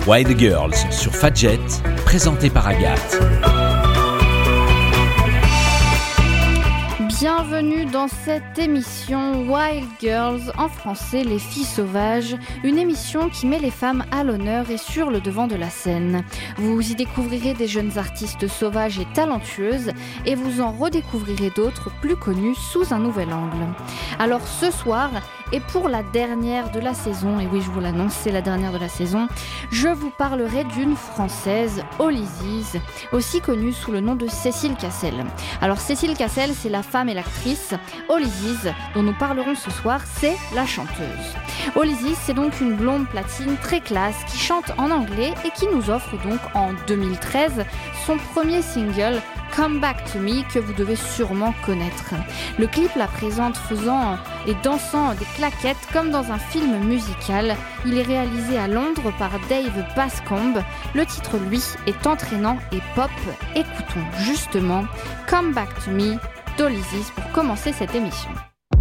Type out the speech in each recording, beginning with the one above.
Wild Girls sur Fadjet, présenté par Agathe. Bienvenue dans cette émission Wild Girls, en français Les Filles Sauvages, une émission qui met les femmes à l'honneur et sur le devant de la scène. Vous y découvrirez des jeunes artistes sauvages et talentueuses et vous en redécouvrirez d'autres plus connus sous un nouvel angle. Alors ce soir, et pour la dernière de la saison, et oui je vous l'annonce, c'est la dernière de la saison, je vous parlerai d'une Française, Holly Ziz, aussi connue sous le nom de Cécile Cassel. Alors Cécile Cassel, c'est la femme et l'actrice. Holly Ziz, dont nous parlerons ce soir, c'est la chanteuse. Holly Ziz, c'est donc une blonde platine très classe qui chante en anglais et qui nous offre donc en 2013 son premier single Come Back to Me, que vous devez sûrement connaître. Le clip la présente faisant et dansant des claquettes comme dans un film musical. Il est réalisé à Londres par Dave Bascombe. Le titre, lui, est entraînant et pop. Écoutons justement Come Back to Me d'Holly Ziz pour commencer cette émission.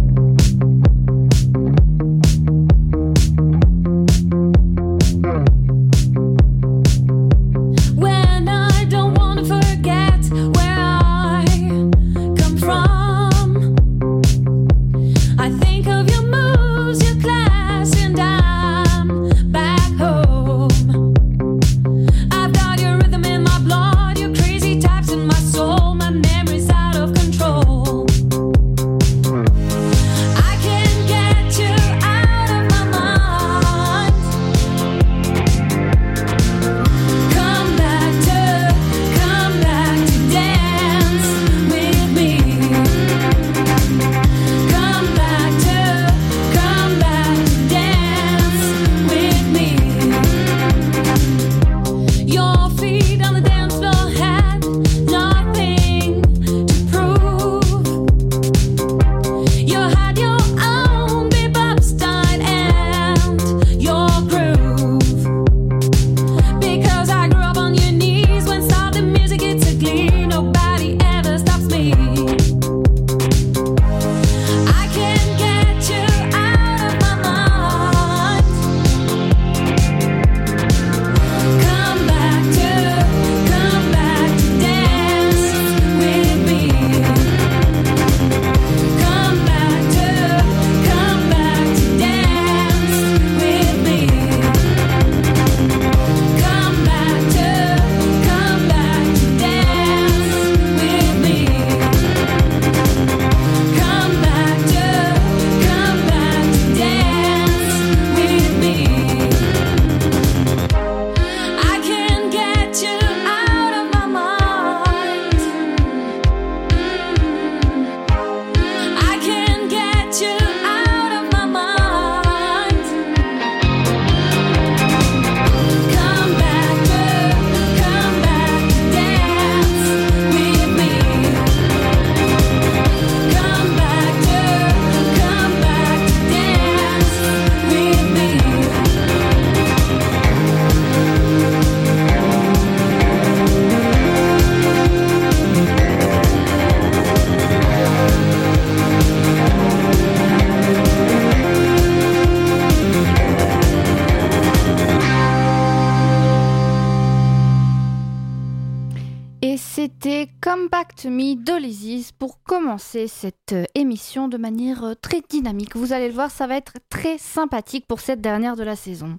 d'Holly Ziz pour commencer cette émission de manière très dynamique. Vous allez le voir, ça va être très sympathique pour cette dernière de la saison.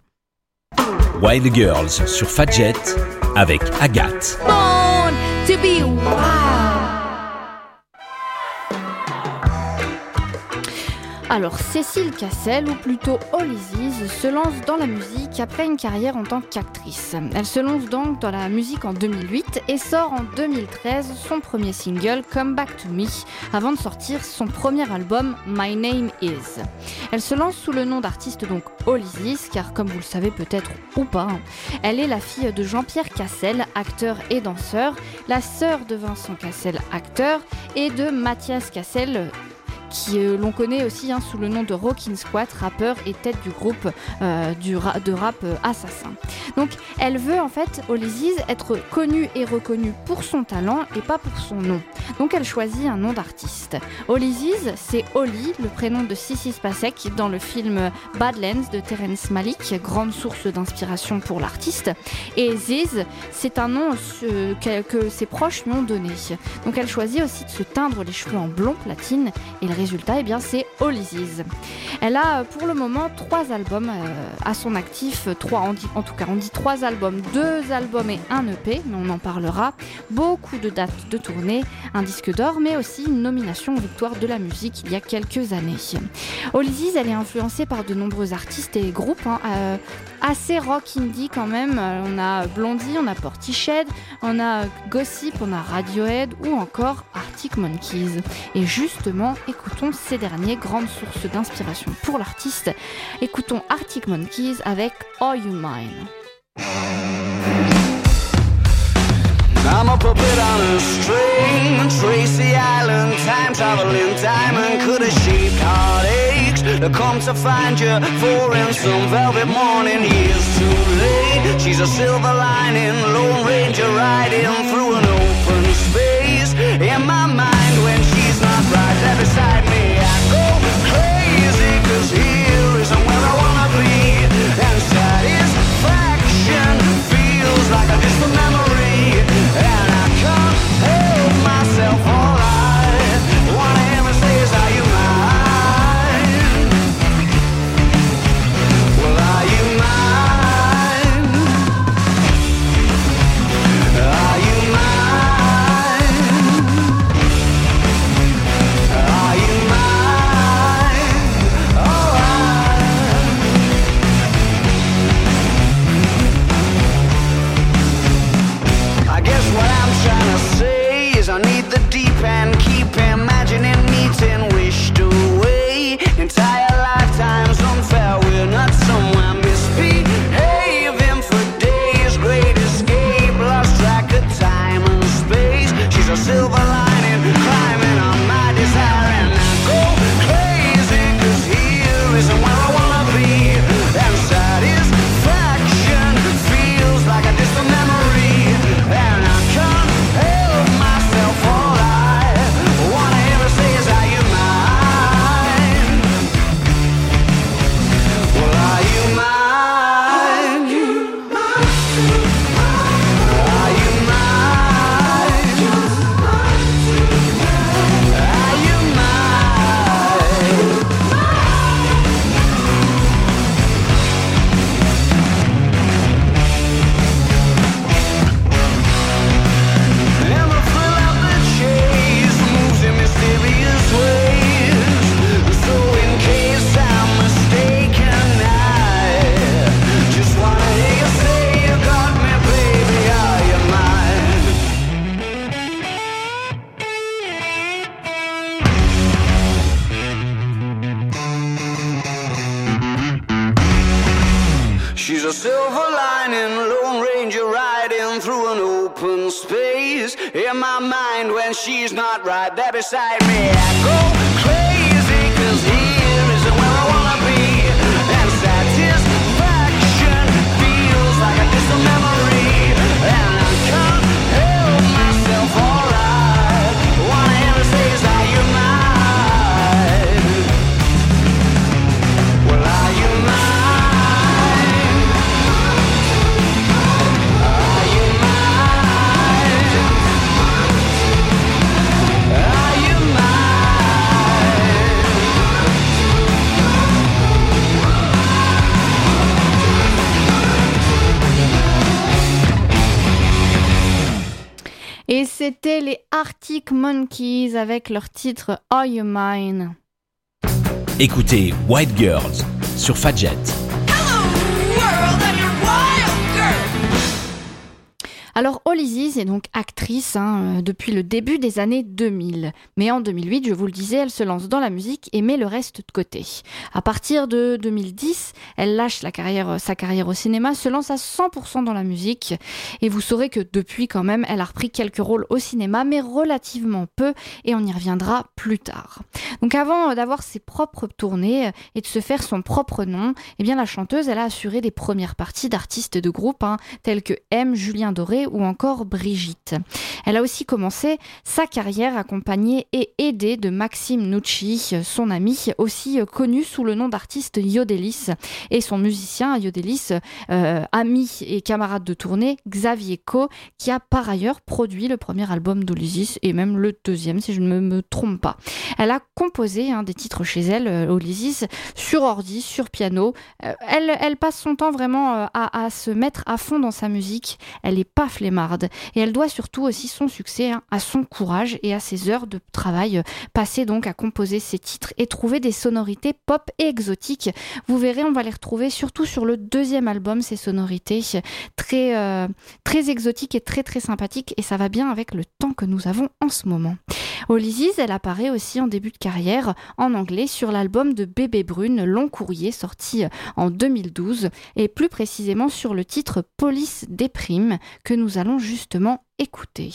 Wild Girls sur Fadjet avec Agathe. Born to be wild. Alors, Cécile Cassel, ou plutôt Holly Ziz, se lance dans la musique après une carrière en tant qu'actrice. Elle se lance donc dans la musique en 2008 et sort en 2013 son premier single, Come Back to Me, avant de sortir son premier album, My Name Is. Elle se lance sous le nom d'artiste donc Holly Ziz, car comme vous le savez peut-être ou pas, elle est la fille de Jean-Pierre Cassel, acteur et danseur, la sœur de Vincent Cassel, acteur, et de Mathias Cassel, qui l'on connaît aussi sous le nom de Rockin' Squat, rappeur et tête du groupe de rap Assassin. Donc elle veut en fait, Holly être connue et reconnue pour son talent et pas pour son nom. Donc elle choisit un nom d'artiste. Holly c'est Holly, le prénom de Sissy Spacek dans le film Badlands de Terrence Malick, grande source d'inspiration pour l'artiste. Et Ziz, c'est un nom que ses proches lui ont donné. Donc elle choisit aussi de se teindre les cheveux en blond platine et le résultat, c'est Holly Ziz. Elle a pour le moment 3 albums à son actif, 3 on dit 3 albums, 2 albums et 1 EP, mais on en parlera. Beaucoup de dates de tournée, un disque d'or, mais aussi une nomination aux victoires de la musique il y a quelques années. Holly Ziz, elle est influencée par de nombreux artistes et groupes, assez rock indie quand même. On a Blondie, on a Portishead, on a Gossip, on a Radiohead ou encore Arctic Monkeys. Et justement, écoutons ces derniers, grande source d'inspiration pour l'artiste. Écoutons Arctic Monkeys avec Are You Mine? I'm a puppet on a string, Tracy Island, time traveling diamond, could have shaped heartaches to come to find you for in some velvet morning. Years too late, she's a silver lining, Lone Ranger riding through an open space. In my mind when she's not right there beside me, I go crazy, 'cause here isn't where I wanna be, and satisfaction feels like a distant memory. And I can't help myself, all I wanna ever say is, are you mine? Well, are you mine? Are you mine? Are you mine? Oh, I guess what I'm trying to say is I need the deep end, keep imagining meeting wished away. Entire lifetimes unfair, we're not somewhere misbehaving for days. Great escape, lost track of time and space. She's a silver lining, climbing on my desire, and I go crazy, 'cause here isn't where I wanna be, and satisfaction feels like a distant memory. And I can't help myself, all I wanna ever say is, are you mine? Well, are you mine? Are you mine? Are you mine? And the thrill of the chase moves in mysterious ways. So in case I'm mistaken, I just wanna hear you say you got me, baby, are you mine? She's a silver lining, Lone Ranger riding through an open space. In my mind when she's not right there beside me, I go crazy, 'cause here isn't where I wanna be, and satisfaction feels like a distant memory. And I can't help myself, all I wanna ever say is, are you mine? Well, are you mine? Are you mine? Are you mine? Et c'était les Arctic Monkeys avec leur titre Are You Mine? Écoutez White Girls sur Fadjet. Alors Olisies est donc actrice depuis le début des années 2000. Mais en 2008, je vous le disais, elle se lance dans la musique et met le reste de côté. À partir de 2010, elle lâche sa carrière au cinéma, se lance à 100% dans la musique. Et vous saurez que depuis quand même, elle a repris quelques rôles au cinéma, mais relativement peu, et on y reviendra plus tard. Donc avant d'avoir ses propres tournées et de se faire son propre nom, eh bien la chanteuse, elle a assuré des premières parties d'artistes de groupe, tels que M, Julien Doré ou encore Brigitte. Elle a aussi commencé sa carrière accompagnée et aidée de Maxime Nucci, son ami, aussi connu sous le nom d'artiste Yodelis, et son musicien Yodelis, ami et camarade de tournée Xavier Co, qui a par ailleurs produit le premier album d'Olisies et même le deuxième si je ne me trompe pas. Elle a composé des titres chez elle, Olisies, sur ordi, sur piano. Elle passe son temps vraiment à se mettre à fond dans sa musique. Elle n'est pas flemmarde et elle doit surtout aussi son succès à son courage et à ses heures de travail passées donc à composer ses titres et trouver des sonorités pop et exotiques. Vous verrez, on va les retrouver surtout sur le deuxième album, ces sonorités très, très exotiques et très très sympathiques, et ça va bien avec le temps que nous avons en ce moment. Olisies, elle apparaît aussi en début de carrière en anglais sur l'album de Bébé Brune, Long Courrier, sorti en 2012, et plus précisément sur le titre Police Déprime, que nous allons justement écouter.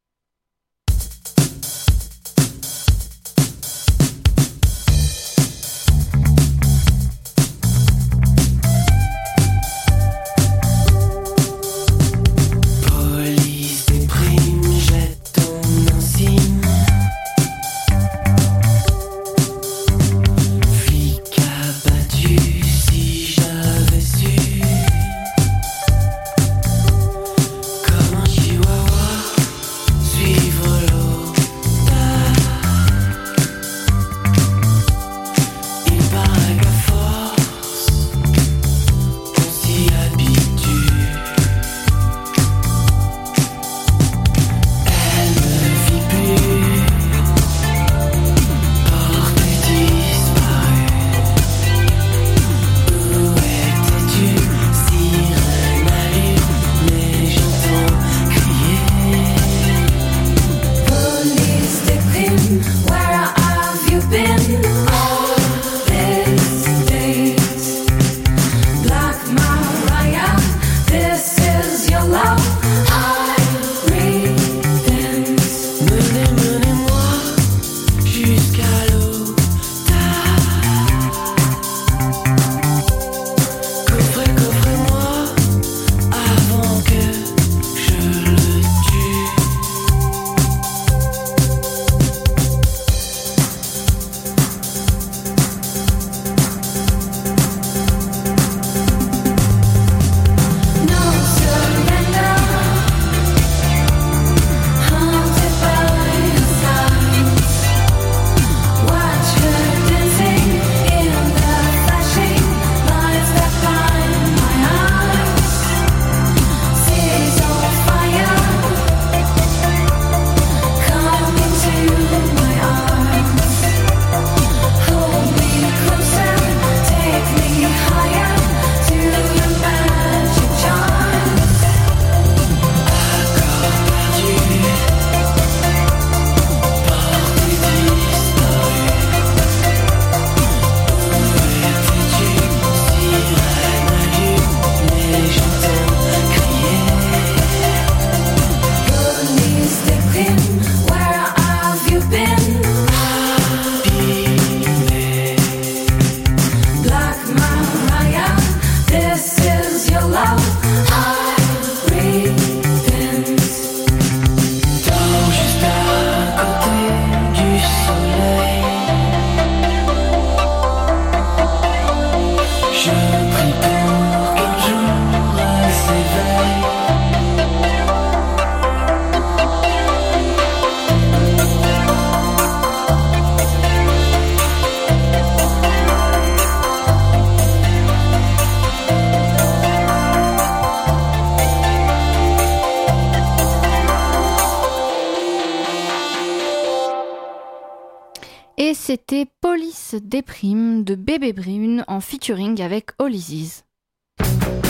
Et c'était Police Déprime de Bébé Brune en featuring avec Olisies.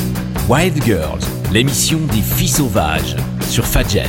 Wild Girls, l'émission des filles sauvages sur Fadjet.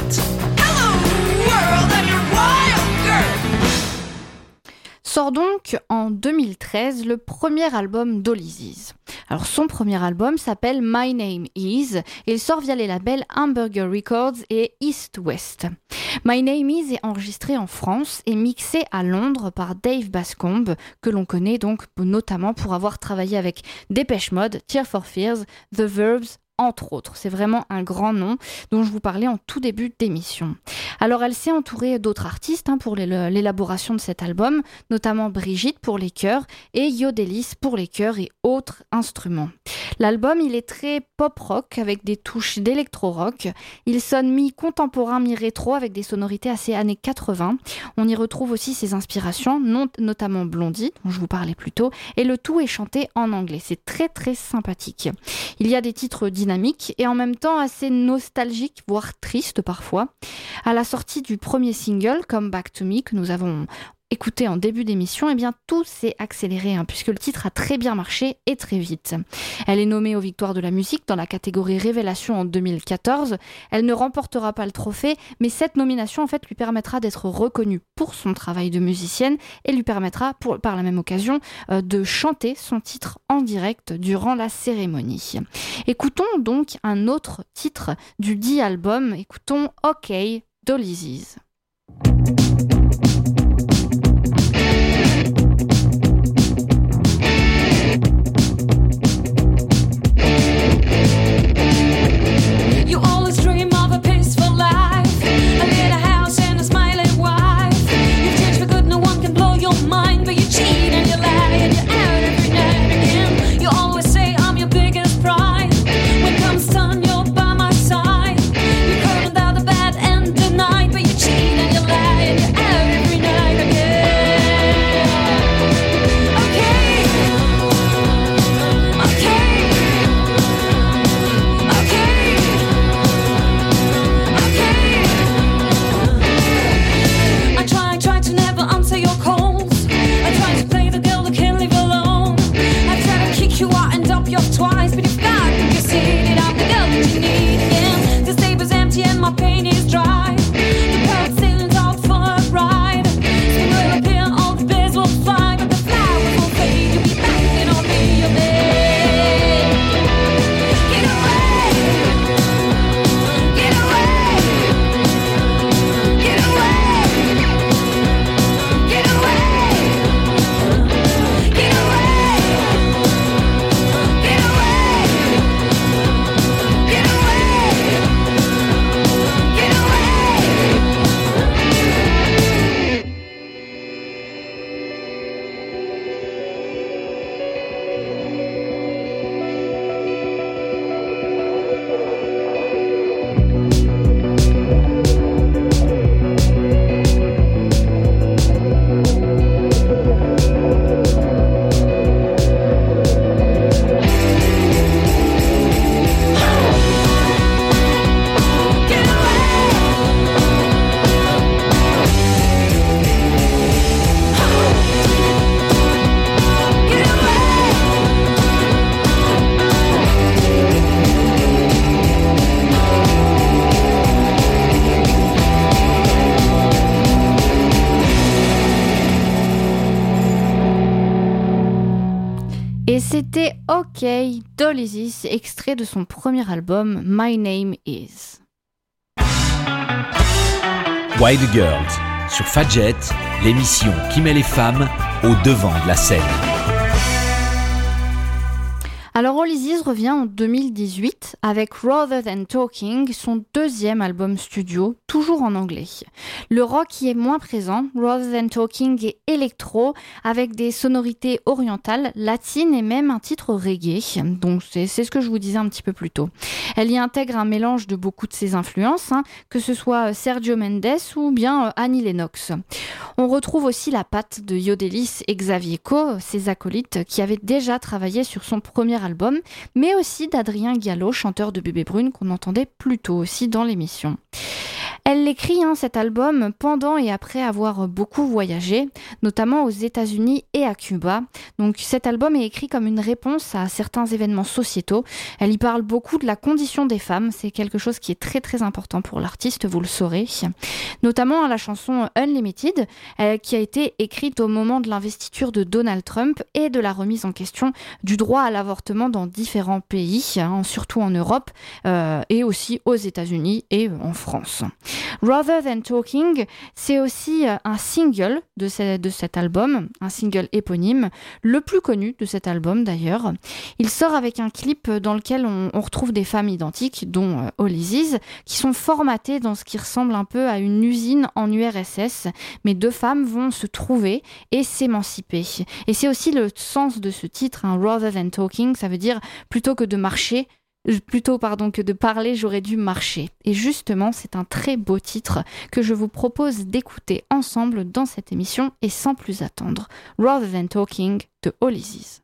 Sort donc en 2013 le premier album d'Olizzy. Alors son premier album s'appelle My Name Is et il sort via les labels Hamburger Records et East West. My Name Is est enregistré en France et mixé à Londres par Dave Bascombe, que l'on connaît donc notamment pour avoir travaillé avec Depeche Mode, Tears for Fears, The Verbs, entre autres. C'est vraiment un grand nom dont je vous parlais en tout début d'émission. Alors elle s'est entourée d'autres artistes pour l'élaboration de cet album, notamment Brigitte pour les chœurs et Yodelis pour les chœurs et autres instruments. L'album, il est très pop-rock avec des touches d'électro-rock. Il sonne mi-contemporain, mi-rétro avec des sonorités assez années 80. On y retrouve aussi ses inspirations, notamment Blondie, dont je vous parlais plus tôt, et le tout est chanté en anglais. C'est très très sympathique. Il y a des titres dynamiques et en même temps assez nostalgiques, voire tristes parfois. À la sortie du premier single, Come Back to Me, que nous avons écouté en début d'émission, eh bien tout s'est accéléré puisque le titre a très bien marché et très vite. Elle est nommée aux Victoires de la musique dans la catégorie Révélation en 2014. Elle ne remportera pas le trophée, mais cette nomination en fait lui permettra d'être reconnue pour son travail de musicienne et lui permettra par la même occasion de chanter son titre en direct durant la cérémonie. Écoutons donc un autre titre du dit album. Écoutons OK d'Olizzy. You always dream of a peaceful life, a little house and a smiling wife. You've changed for good, no one can blow your mind, but you cheat and you lie and you're out every night again. You always say I'm your biggest pride. When comes time, you're by my side. You come without the bad and the night, but you cheat and you lie and you're out every night again. Okay, okay, okay. I try to never answer your calls. I try to play the girl that can't live alone. I try to kick you out and dump you off twice, but you've got to be seen it. I'm the girl that you need again. This table's empty and my pain is dry. The parrot's sailing out for a ride. Spring will appear, all the bears will fly, but the flowers will fade. You'll be banging on me, your bed. Get away, get away, get away, get away, get away, get away, get away, get away. Et c'était OK d'Olizzy, extrait de son premier album My Name Is. Wild Girls sur Fadjet, l'émission qui met les femmes au devant de la scène. Alors Olizzy revient en 2018 avec Rather Than Talking, son deuxième album studio, toujours en anglais. Le rock y est moins présent, Rather Than Talking est électro, avec des sonorités orientales, latines et même un titre reggae, donc c'est ce que je vous disais un petit peu plus tôt. Elle y intègre un mélange de beaucoup de ses influences, que ce soit Sergio Mendes ou bien Annie Lennox. On retrouve aussi la patte de Yodelis et Xavier Coe, ses acolytes, qui avaient déjà travaillé sur son premier album, mais aussi d'Adrien Gallo, chanteur de Bébé Brune, qu'on entendait plus tôt aussi dans l'émission. Elle l'écrit, cet album, pendant et après avoir beaucoup voyagé, notamment aux États-Unis et à Cuba. Donc cet album est écrit comme une réponse à certains événements sociétaux. Elle y parle beaucoup de la condition des femmes, c'est quelque chose qui est très très important pour l'artiste, vous le saurez. Notamment la chanson Unlimited, qui a été écrite au moment de l'investiture de Donald Trump et de la remise en question du droit à l'avortement dans différents pays, surtout en Europe et aussi aux États-Unis et en France. Rather Than Talking, c'est aussi un single de cet album, un single éponyme, le plus connu de cet album d'ailleurs. Il sort avec un clip dans lequel on retrouve des femmes identiques, dont Ulysses, qui sont formatées dans ce qui ressemble un peu à une usine en URSS, mais deux femmes vont se trouver et s'émanciper. Et c'est aussi le sens de ce titre, Rather Than Talking, ça veut dire plutôt que de parler, j'aurais dû marcher. Et justement, c'est un très beau titre que je vous propose d'écouter ensemble dans cette émission et sans plus attendre. Rather Than Talking de Ulysses.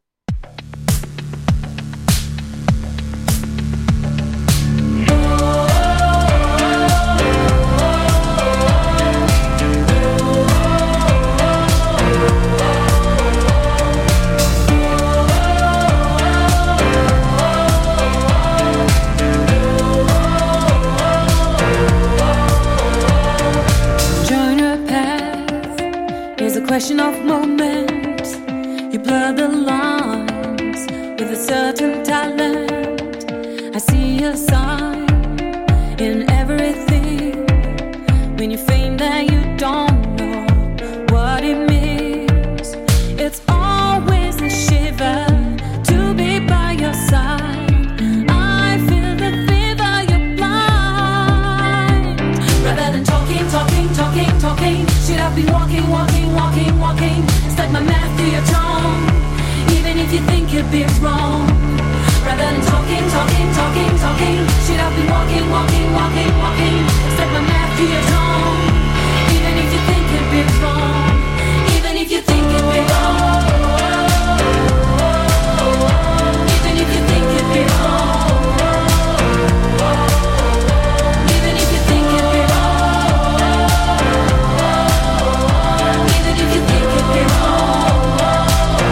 Question of moments, you blur the lines with a certain talent. I see a sign in everything when you feign that you don't know what it means. It's always a shiver to be by your side. I feel the fever, you're blind. Rather than talking, should I be walking? Stuck my mouth through your tongue, even if you think you'd be wrong. Rather than talking, should I be walking? Stuck my mouth through your tongue, even if you think you'd be wrong. Even if you think you'd be wrong. Even if you think you'd be wrong. Even if you think you'd be wrong. Even if you think you'd be wrong.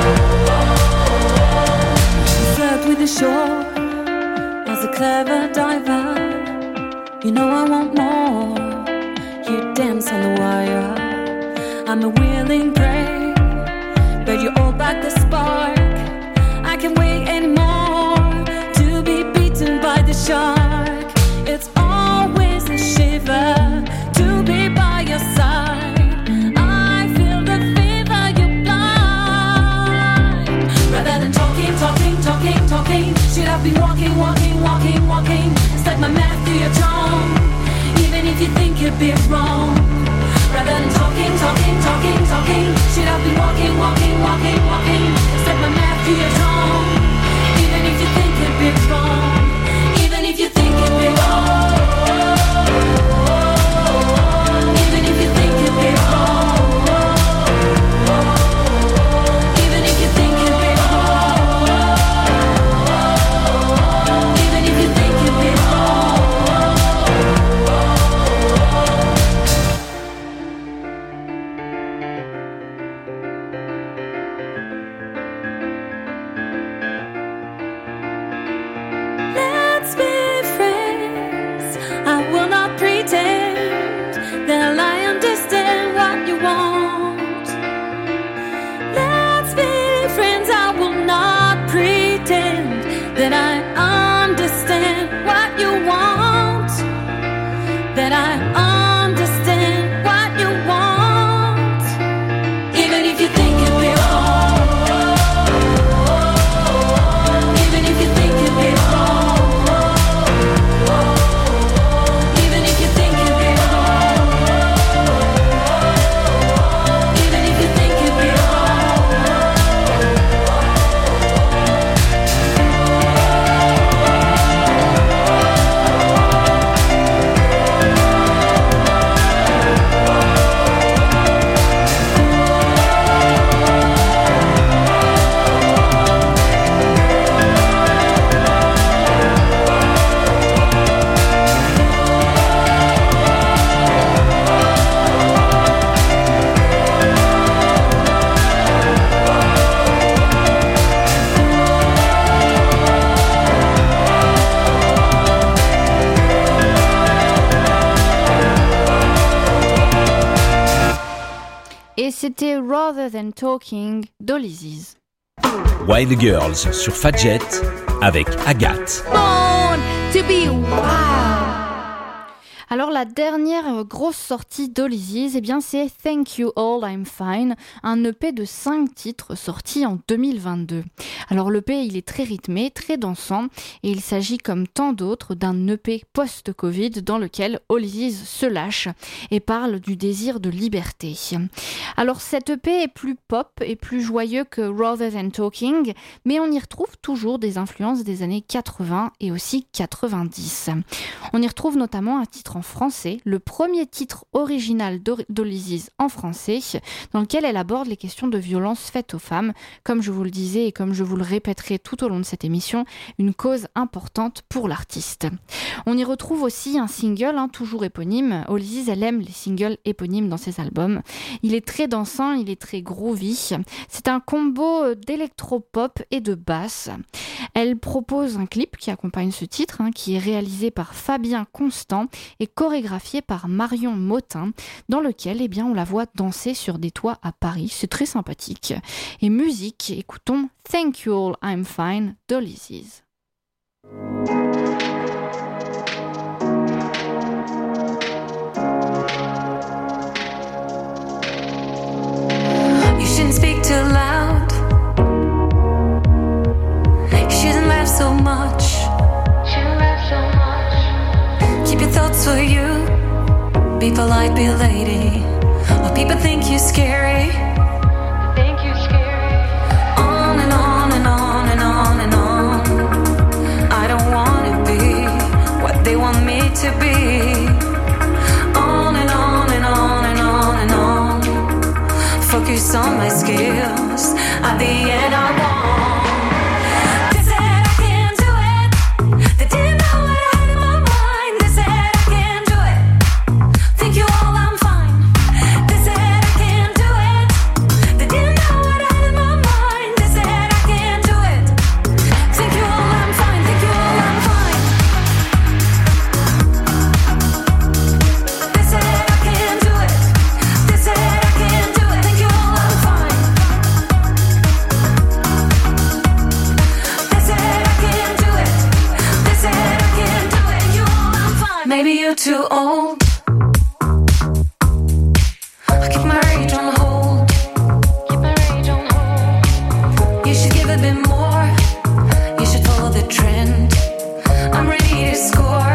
Flirt with the shore as a clever diver. You know I want more. You dance on the wire. I'm a willing prey, but you hold back the spark. I can't wait anymore to be beaten by the shark. It's always a shiver to be by your side. I feel the fever, you're blind. Rather than talking, should I be walking? Stuck my mouth through your tongue, even if you think you'd be wrong. Rather than talking, should I be walking? Stuck my mouth through your tongue, even if you think you'd be wrong. Even if you think you'd be wrong. Even if you think you'd be wrong. Even if you think you'd be wrong. Even if you think you'd be wrong. Et c'était Rather Than Talking d'Olizzies. Wild Girls sur Fadjet avec Agathe. Born to be wild. Alors la dernière grosse sortie d'Olizzies, eh bien c'est Thank You All, I'm Fine, un EP de 5 titres sorti en 2022. Alors l'EP il est très rythmé, très dansant et il s'agit comme tant d'autres d'un EP post-Covid dans lequel Olizzies se lâche et parle du désir de liberté. Alors cet EP est plus pop et plus joyeux que Rather Than Talking, mais on y retrouve toujours des influences des années 80 et aussi 90. On y retrouve notamment un titre en français, le premier titre original d'Olizzies en français, dans lequel elle aborde les questions de violence faites aux femmes, comme je vous le disais et comme je vous le répéterai tout au long de cette émission, une cause importante pour l'artiste. On y retrouve aussi un single, toujours éponyme. Olizzies, elle aime les singles éponymes dans ses albums. Il est très dansant, il est très groovy. C'est un combo d'électropop et de basse. Elle propose un clip qui accompagne ce titre, qui est réalisé par Fabien Constant et chorégraphié par Marion Motin, dans lequel on la voit danser sur des toits à Paris. C'est très sympathique. Et musique, écoutons Thank You All, I'm Fine d'Olizzies. You shouldn't speak too loud. You shouldn't laugh so much. Keep your thoughts for you. Be polite, be a lady. Or people think you're scary. On and on and on and on and on. I don't wanna be what they want me to be. On and on and on and on and on. Focus on my skills. At the end I want. They said I can't do it. They didn't know what I had in my mind. They said I can't do it. Thank you all, I'm fine. They said I can't do it. They didn't know what I had in my mind. They said I can't do it. Thank you all, I'm fine. Thank you all, I'm fine. They said I can't do it. They said I can't do it. Thank you all, I'm fine. They said I can't do it. They said I can't do it. You all, I'm fine. Maybe you're too old. I keep my rage on hold. You should give a bit more. You should follow the trend. I'm ready to score.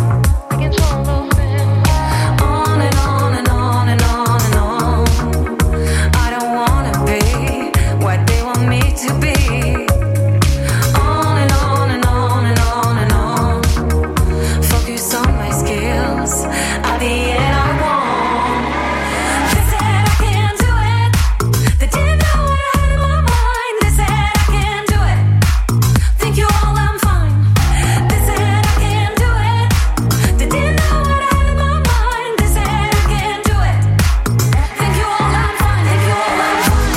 On and on and on and on and on. I don't wanna be what they want me to be. On and on and on and on and on. Focus on my skills. At the end I want. They said I can't do it. They didn't know what I had in my mind. They said I can't do it. Thank you all, I'm fine. They said I can't do it. They didn't know what I had in my mind. They said I can't do it. Thank you all, I'm fine. Thank you all, I'm fine.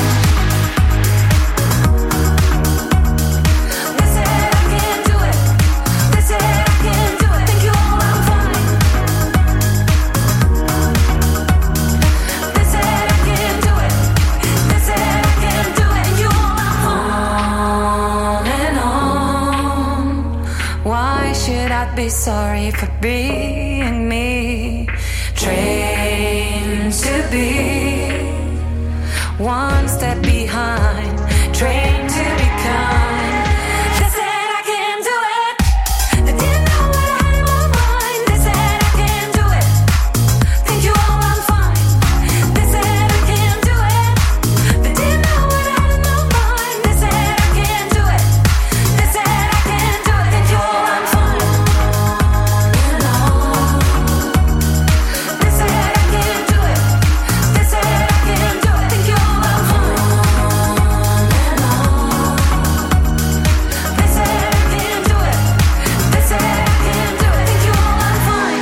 They said I can't do it. They said I can't do it. Thank you all, I'm fine. They said I can't do it. They said I can't do it. And you all, I'm on and on. Why should I be sorry for being me? Trained to be one step behind. Trained to be kind. They said I can't do it. They didn't know what I had in my mind. They said I can't do it. Thank you all, I'm fine. They said I can't do it. They didn't know what I had in my mind. They said I can't do it. They said I can't do it. Thank you all, I'm fine. They said I can't do it. They said I can't do it. Thank you all, I'm fine. They said I can't do it. They said I can't do it. Thank you all, I'm fine.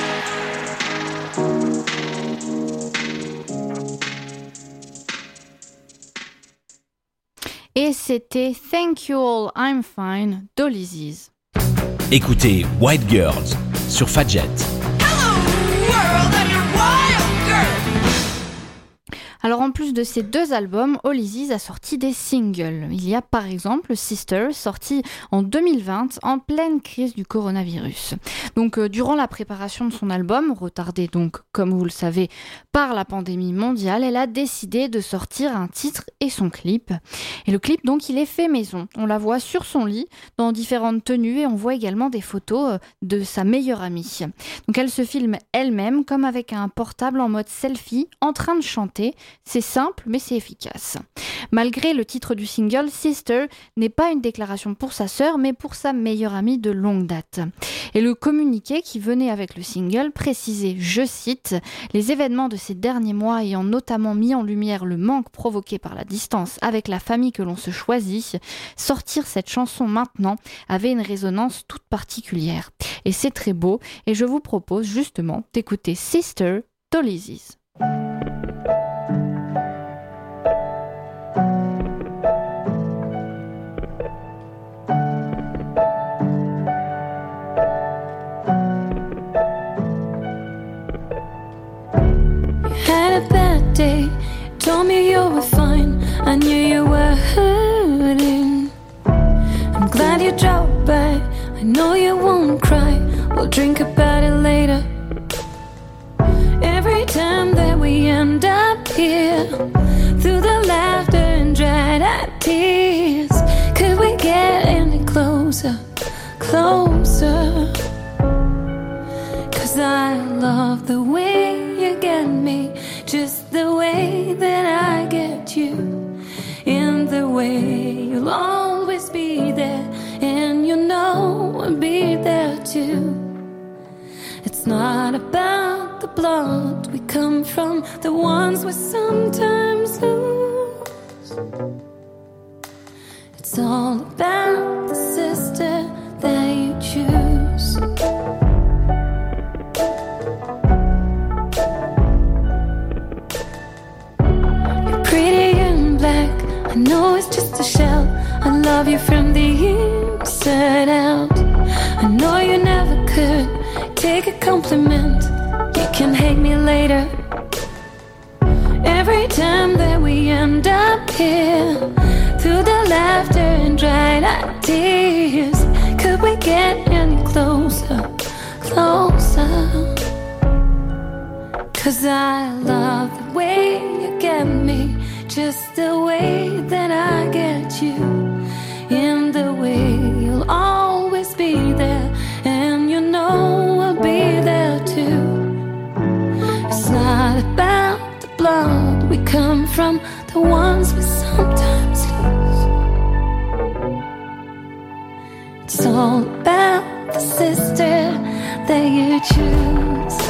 Et c'était Thank You All, I'm Fine d'Olizzies. Écoutez Wild Girls sur Fadjet. Alors en plus de ces 2 albums, All Is a sorti des singles. Il y a par exemple Sister, sorti en 2020 en pleine crise du coronavirus. Donc durant la préparation de son album, retardé donc comme vous le savez par la pandémie mondiale, elle a décidé de sortir un titre et son clip. Et le clip donc il est fait maison. On la voit sur son lit dans différentes tenues et on voit également des photos de sa meilleure amie. Donc elle se filme elle-même comme avec un portable en mode selfie en train de chanter. C'est simple, mais c'est efficace. Malgré le titre du single, Sister n'est pas une déclaration pour sa sœur, mais pour sa meilleure amie de longue date. Et le communiqué qui venait avec le single précisait, je cite, « Les événements de ces derniers mois ayant notamment mis en lumière le manque provoqué par la distance avec la famille que l'on se choisit, sortir cette chanson maintenant avait une résonance toute particulière. Et c'est très beau, et je vous propose justement d'écouter Sister d'All Is. Had a bad day, told me you were fine, I knew you were hurting. I'm glad you dropped by, I know you won't cry, we'll drink about it later. Every time that we end up here, through the laughter and dried eyed tears, could we get any closer, closer? 'Cause I love the way you get me, just the way that I get you, in the way you'll always be there, and you know I'll be there too. It's not about the blood we come from, the ones we sometimes lose. It's all about the sister that you choose. You're pretty and black, I know it's just a shell, I love you from the inside out. I know you never could take a compliment, you can hate me later. Every time that we end up here, through the laughter and dried eyed tears, could we get any closer, closer? 'Cause I love the way you get me, just the way that I get you, in the way you'll always be there, and you know I'll be there too. It's not about the blood we come from, the ones we sometimes lose. It's all about the sister that you choose.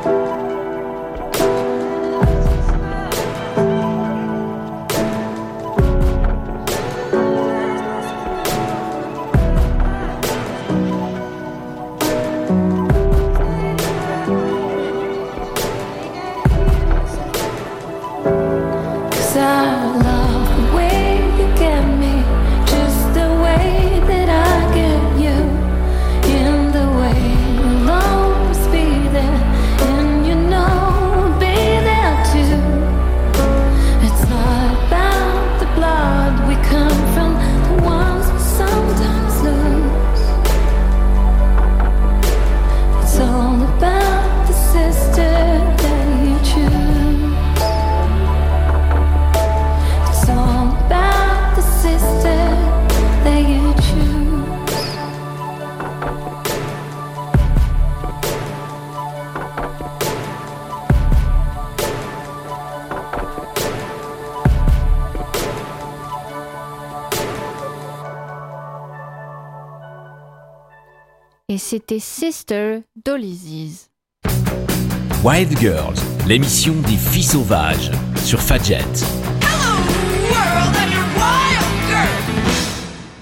Et c'était Sister d'All Is. Wild Girls, l'émission des filles sauvages sur Fadjet.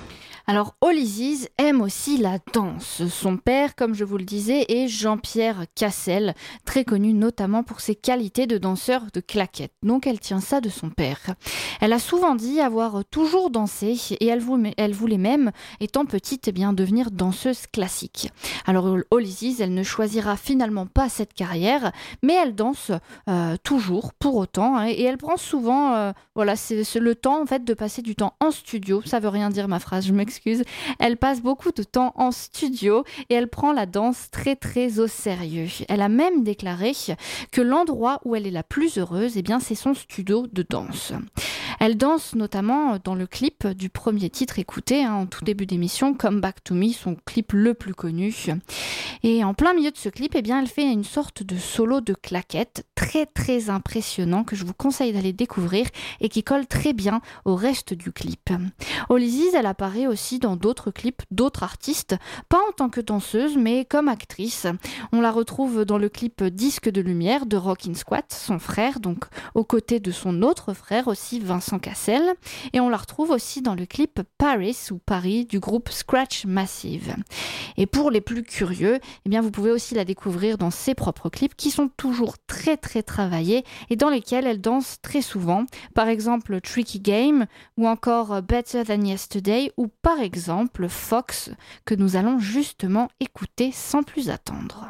Alors, Ulysses aime aussi la danse. Son père, comme je vous le disais, est Jean-Pierre Cassel, très connu notamment pour ses qualités de danseur de claquettes. Donc, elle tient ça de son père. Elle a souvent dit avoir toujours dansé et elle voulait même, étant petite, devenir danseuse classique. Alors, Ulysses, elle ne choisira finalement pas cette carrière, mais elle danse toujours, pour autant, et elle prend souvent, c'est le temps en fait de passer du temps en studio. Ça veut rien dire ma phrase, je m'excuse. Elle passe beaucoup de temps en studio et elle prend la danse très très au sérieux. Elle a même déclaré que l'endroit où elle est la plus heureuse, c'est son studio de danse. Elle danse notamment dans le clip du premier titre écouté en tout début d'émission, Come Back to Me, son clip le plus connu. Et en plein milieu de ce clip, elle fait une sorte de solo de claquettes très très impressionnant que je vous conseille d'aller découvrir et qui colle très bien au reste du clip. Ulysses, elle apparaît aussi dans d'autres clips d'autres artistes, pas en tant que danseuse mais comme actrice. On la retrouve dans le clip Disque de lumière de Rockin' Squat, son frère, donc aux côtés de son autre frère aussi, Vincent Cassel, et on la retrouve aussi dans le clip Paris ou Paris du groupe Scratch Massive. Et pour les plus curieux, vous pouvez aussi la découvrir dans ses propres clips qui sont toujours très très travaillés et dans lesquels elle danse très souvent, par exemple Tricky Game ou encore Better Than Yesterday ou par exemple Fox que nous allons justement écouter sans plus attendre.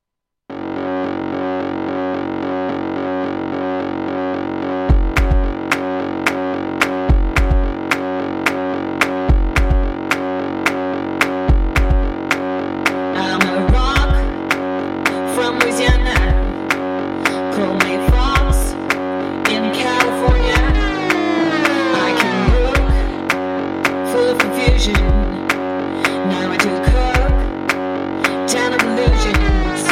Now I do cook down illusions.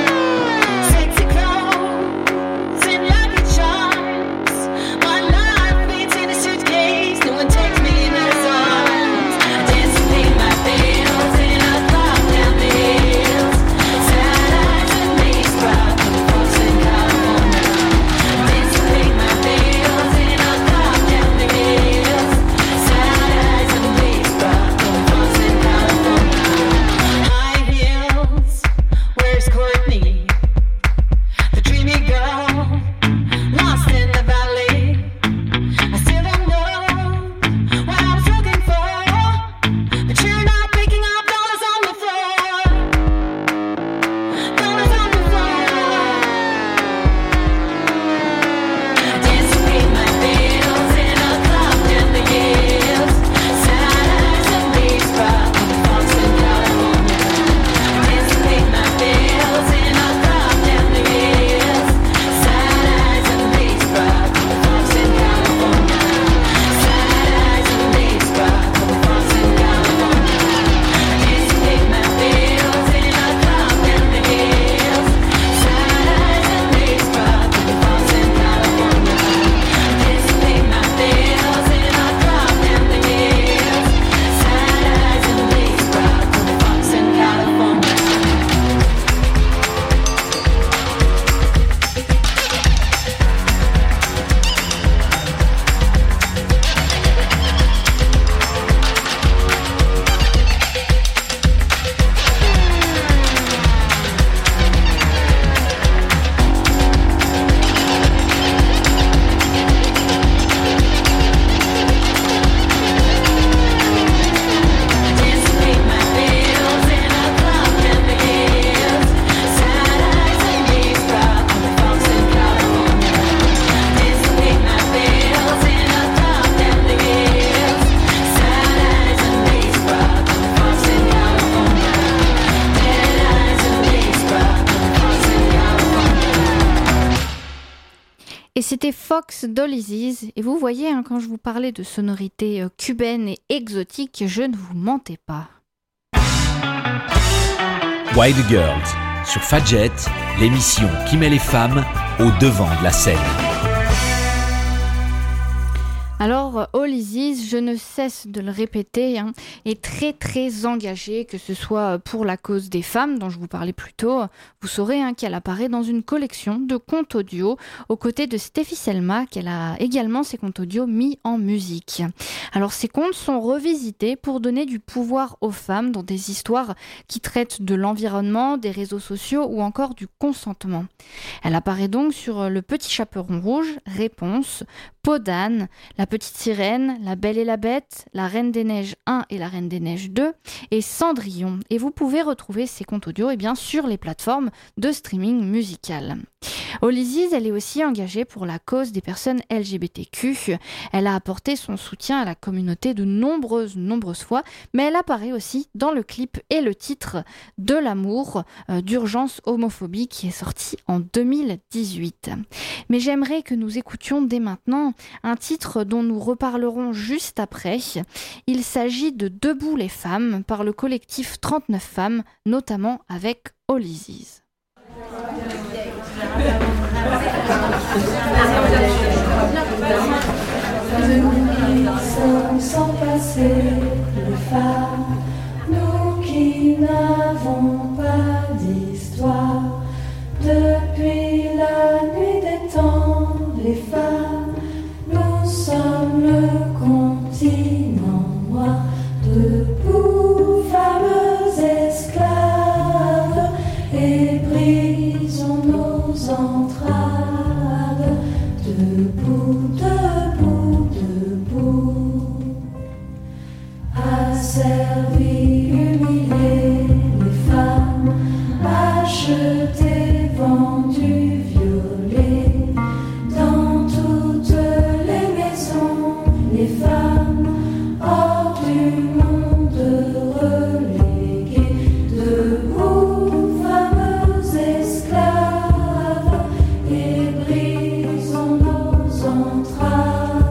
Et c'était Fox d'Ulysses. Et vous voyez, quand je vous parlais de sonorités cubaines et exotiques, je ne vous mentais pas. Wild Girls, sur Fadjet, l'émission qui met les femmes au devant de la scène. Alors, All Is, je ne cesse de le répéter, est très très engagée, que ce soit pour la cause des femmes, dont je vous parlais plus tôt. Vous saurez qu'elle apparaît dans une collection de contes audio aux côtés de Steffi Selma, qu'elle a également ses contes audio mis en musique. Alors, ces contes sont revisités pour donner du pouvoir aux femmes dans des histoires qui traitent de l'environnement, des réseaux sociaux ou encore du consentement. Elle apparaît donc sur Le Petit Chaperon Rouge, Réponse, Peau d'âne, La Petite Sirène, La Belle et la Bête, La Reine des Neiges 1 et La Reine des Neiges 2 et Cendrillon. Et vous pouvez retrouver ces contes audio sur les plateformes de streaming musical. All Is, elle est aussi engagée pour la cause des personnes LGBTQ. Elle a apporté son soutien à la communauté de nombreuses fois, mais elle apparaît aussi dans le clip et le titre de l'amour d'Urgence Homophobie qui est sorti en 2018. Mais j'aimerais que nous écoutions dès maintenant un titre dont nous reparlerons juste après. Il s'agit de Debout les femmes par le collectif 39 femmes, notamment avec All Is. Sans passer les femmes, nous qui n'avons pas d'histoire, depuis la nuit des temps, les femmes, nous sommes le continent noir, debout, femmes esclaves, et brisons nos entraves, debout, debout, debout, asservis, humiliés, les femmes, achetées, vendues, violées, dans toutes les maisons, les femmes, hors du monde reléguées, debout, femmes esclaves, et brisons nos entraves,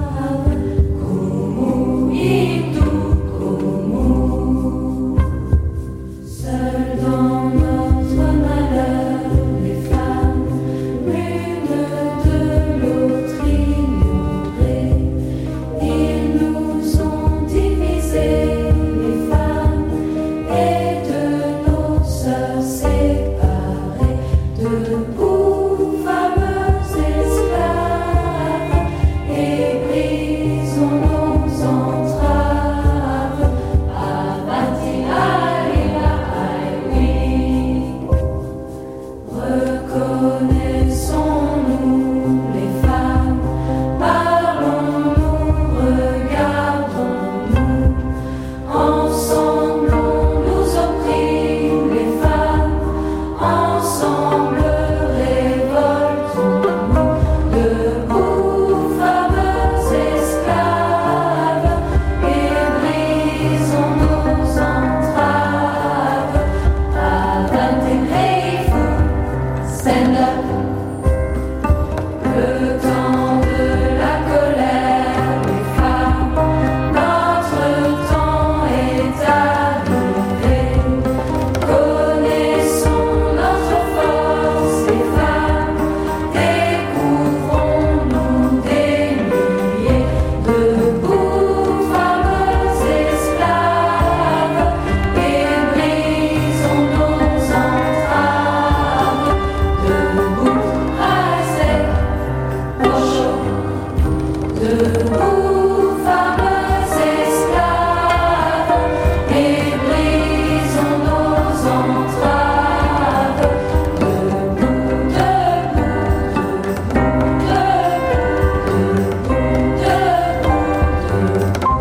como hindou, como. Seules dans notre malheur, les femmes, l'une de l'autre ignorées, ils nous ont divisés, les femmes, et de nos sœurs séparées, debout, femmes esclaves, et brisons nos entraves, abattis, alléluia, oui. Reconnaissons-nous les femmes, parlons-nous, regardons-nous, ensemble on nous opprime les femmes, ensemble révoltons-nous, debout, femmes esclaves, et brisons nos entraves, stand up. Le temps de la colère, les femmes, notre temps est arrivé. Connaissons notre force, les femmes, découvrons-nous des milliers. Debout, femmes esclaves, et brisons nos entraves. Debout, assez, au chaud. Debout, femmes esclaves, et brisons nos entraves. Debout, debout, debout, debout,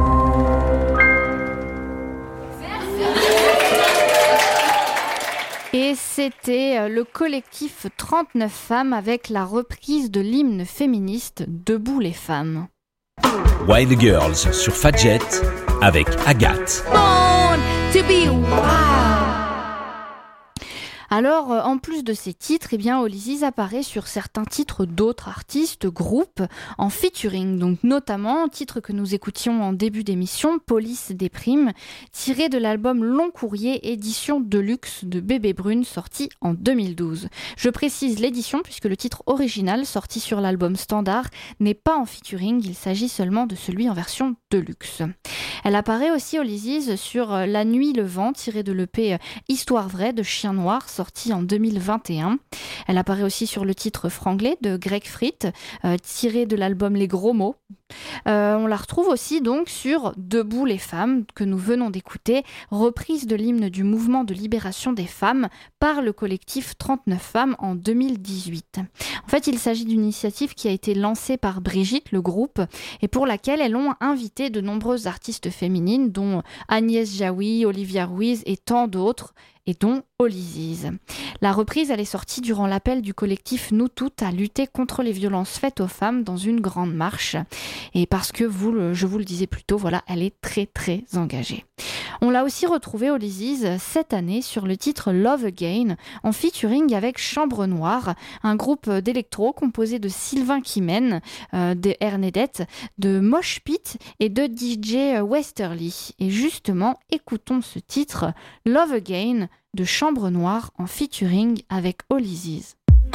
Et c'était le collectif 39 femmes avec la reprise de l'hymne féministe Debout les femmes. Wild Girls sur Fadjet avec Agathe. Born to be wild. Alors, en plus de ces titres, Olisiz apparaît sur certains titres d'autres artistes, groupes, en featuring. Donc, notamment, titre que nous écoutions en début d'émission, Police des Primes, tiré de l'album Long Courrier, édition Deluxe de Bébé Brune, sorti en 2012. Je précise l'édition puisque le titre original, sorti sur l'album standard, n'est pas en featuring, il s'agit seulement de celui en version Deluxe. Elle apparaît aussi Olisiz sur La Nuit, le vent, tiré de l'EP Histoire vraie de Chien Noir, sorti en 2021. Elle apparaît aussi sur le titre Franglais de Greg Fritt, tiré de l'album Les Gros Mots. On la retrouve aussi donc sur Debout les femmes, que nous venons d'écouter, reprise de l'hymne du mouvement de libération des femmes par le collectif 39 femmes en 2018. En fait, il s'agit d'une initiative qui a été lancée par Brigitte, le groupe, et pour laquelle elles ont invité de nombreuses artistes féminines, dont Agnès Jaoui, Olivia Ruiz et tant d'autres, et dont Olisiz. La reprise, elle est sortie durant l'appel du collectif Nous Toutes à lutter contre les violences faites aux femmes dans une grande marche. Et parce que je vous le disais plus tôt, voilà, elle est très très engagée. On l'a aussi retrouvée Olisiz cette année sur le titre Love Again, en featuring avec Chambre Noire, un groupe d'électro composé de Sylvain Kimmen, de Ernedette, de Mosh Pit et de DJ Westerly. Et justement, écoutons ce titre Love Again de Chambre Noire en featuring avec Olisiz.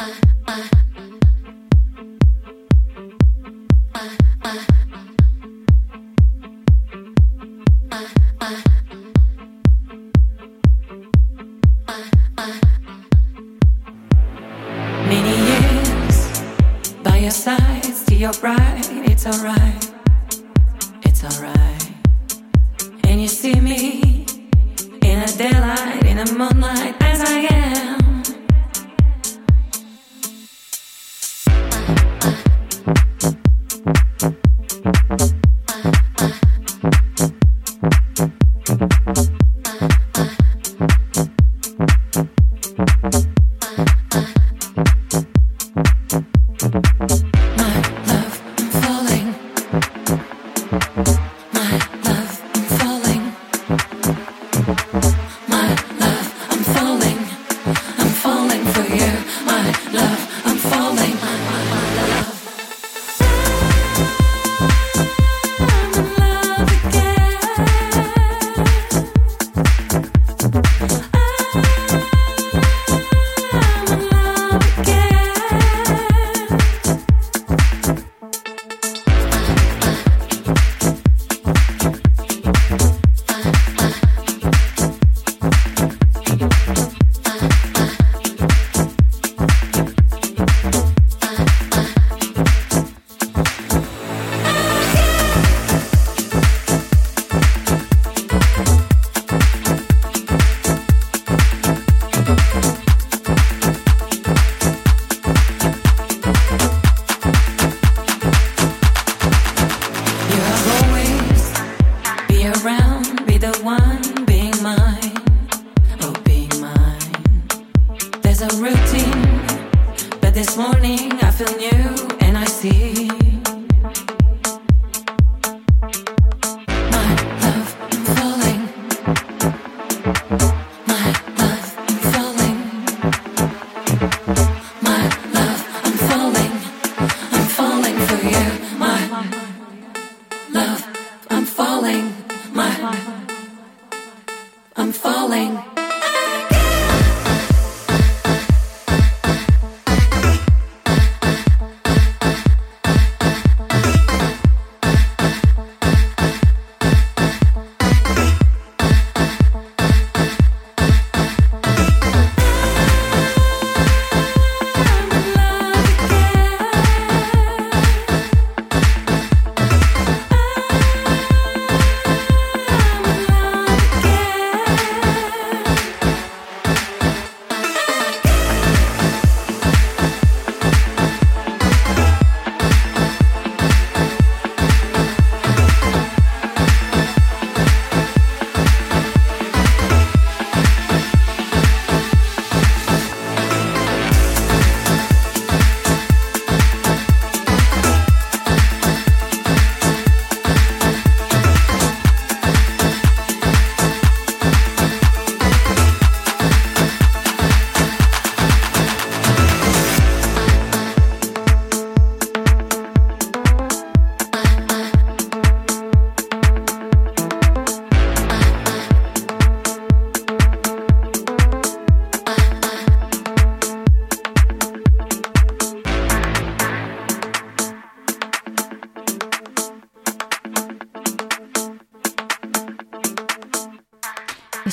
Many years by your side, still you're bright. It's alright, it's alright. And you see me in a daylight, in a moonlight, as I am.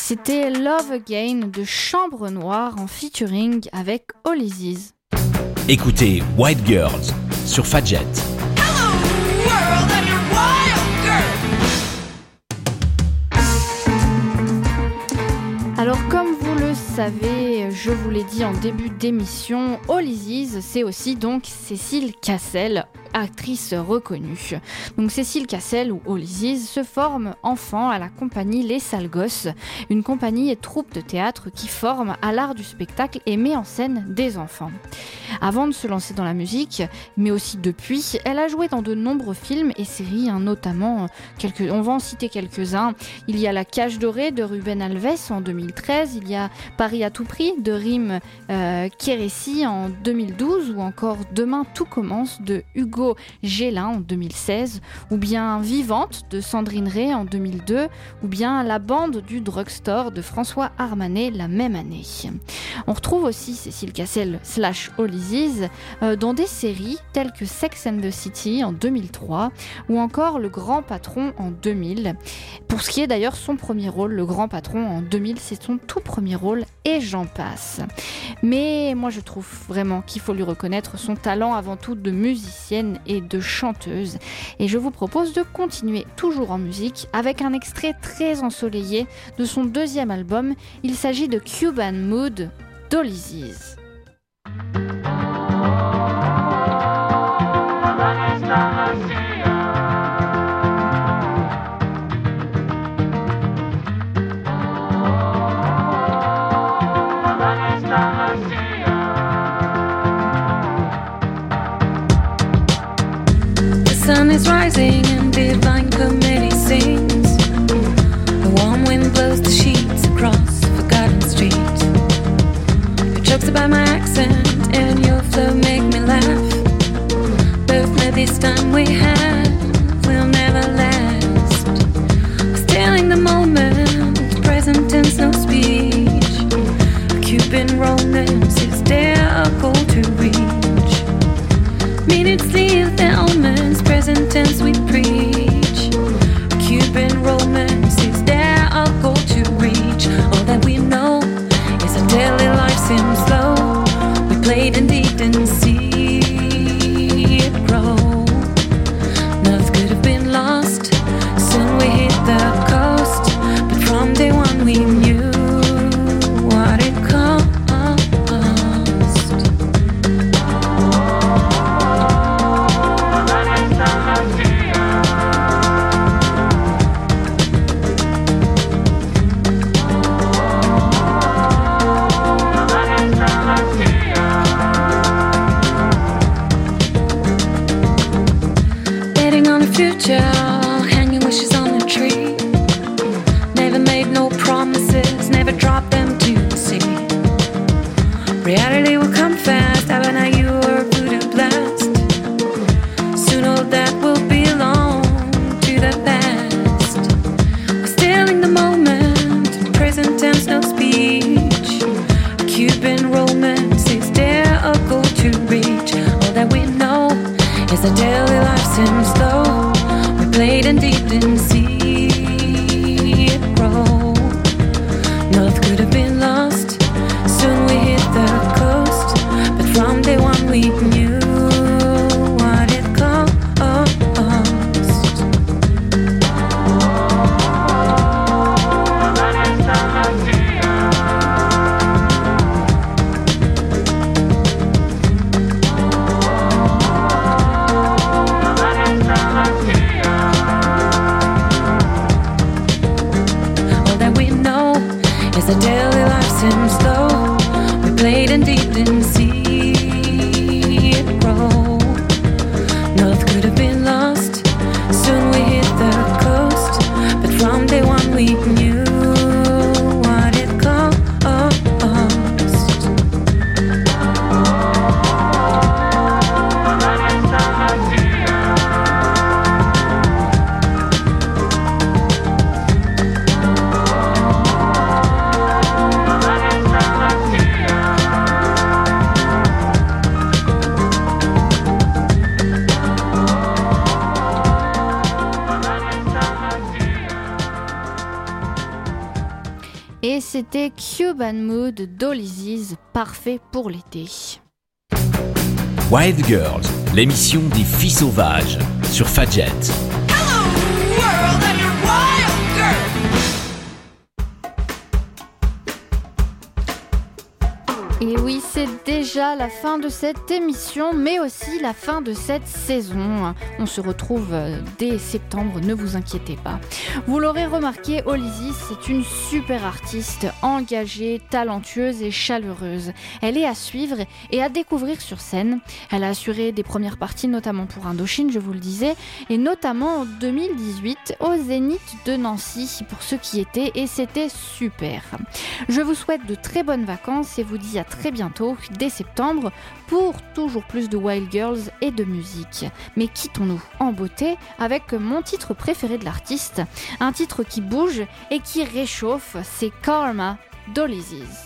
C'était Love Again de Chambre Noire en featuring avec Olisies. Écoutez White Girls sur Fadjet. Alors comme vous le savez, je vous l'ai dit en début d'émission, Olisies, c'est aussi donc Cécile Cassel, actrice reconnue. Donc Cécile Cassel ou Olisies se forme enfant à la compagnie Les Sales Gosses, une compagnie et troupe de théâtre qui forme à l'art du spectacle et met en scène des enfants. Avant de se lancer dans la musique, mais aussi depuis, elle a joué dans de nombreux films et séries, notamment on va en citer quelques-uns. Il y a La Cage Dorée de Ruben Alves en 2013, il y a Paris à tout prix de Rim Kéressi en 2012 ou encore Demain tout commence de Hugo Gélin en 2016 ou bien Vivante de Sandrine Ray en 2002 ou bien La bande du drugstore de François Armanet la même année. On retrouve aussi Cécile Cassel / Olisies dans des séries telles que Sex and the City en 2003 ou encore Le Grand Patron en 2000. Pour ce qui est d'ailleurs son premier rôle, Le Grand Patron en 2000, c'est son tout premier rôle et j'en passe. Mais moi je trouve vraiment qu'il faut lui reconnaître son talent avant tout de musicienne et de chanteuse. Et je vous propose de continuer toujours en musique avec un extrait très ensoleillé de son deuxième album. Il s'agit de Cuban Mood d'Olisies. The sun is rising and divine comedy sings. The warm wind blows the sheets across forgotten streets. Your jokes about my accent and your flow make me laugh. Both know this time we had will never last. We're stealing the moment, present tense, no speech. Cuban romance is their goal to reach. Minutes leave the elements, present tense we preach. Cuban romance is there, our goal to reach. All that we know is our daily life seems slow. We played and didn't see it grow. Nothing could have been lost, soon we hit the coast. But from day one we knew what it cost. Future, hanging wishes on the tree. Never made no promises, never dropped them to the sea. Reality will come fast, having a you or Buddha blast. Soon all that will belong to the past. We're stealing the moment, present tense, no speech. Cuban romance is there, a goal to reach. All that we know is that daily life seems slow. Played and didn't see it grow. Nothing could have been lost, soon we hit the coast. But from day one we knew what it cost. c'était Cuban Mood de Dolly's, parfait pour l'été. Wild Girls, l'émission des filles sauvages sur Fadjet. Et oui, c'est déjà la fin de cette émission, mais aussi la fin de cette saison. On se retrouve dès septembre, ne vous inquiétez pas. Vous l'aurez remarqué, Olizis, c'est une super artiste, engagée, talentueuse et chaleureuse. Elle est à suivre et à découvrir sur scène. Elle a assuré des premières parties, notamment pour Indochine, je vous le disais, et notamment en 2018 au Zénith de Nancy, pour ceux qui étaient, et c'était super. Je vous souhaite de très bonnes vacances et vous dis à très bientôt, dès septembre, pour toujours plus de Wild Girls et de musique. Mais quittons-nous en beauté avec mon titre préféré de l'artiste, un titre qui bouge et qui réchauffe, c'est Karma d'Olizis.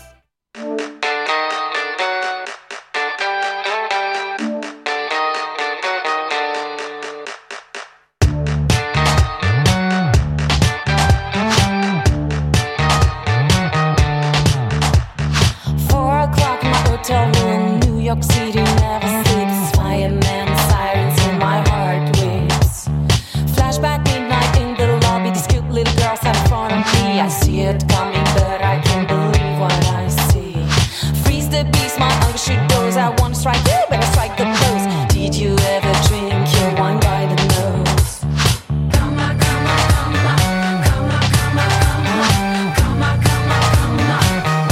New York City never sleeps. Fireman sirens in my heart waves. Flashback midnight in the lobby. These cute little girls out in front of me. I see it coming, but I can't believe what I see. Freeze the beast, my hunger shoot goes. I wanna strike you, better strike the pose. Did you ever drink your wine by the nose? Come on, come on, come on, come on, come on, come on, come on, come on.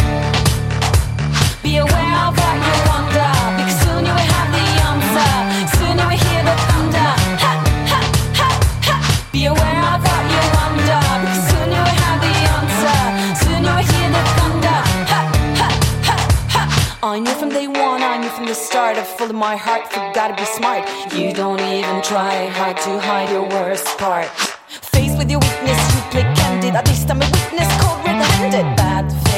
Be aware of what you wonder, because soon you will have the answer. Soon you will hear the thunder. Ha, ha, ha, ha. Be aware of what you wonder, because soon you will have the answer. Soon you will hear the thunder. Ha, ha, ha, ha. I knew from day one, I knew from the start. I filled my heart, forgot to be smart. You don't even try hard to hide your worst part. Faced with your weakness, you play candid. At this time a witness called red-handed. Bad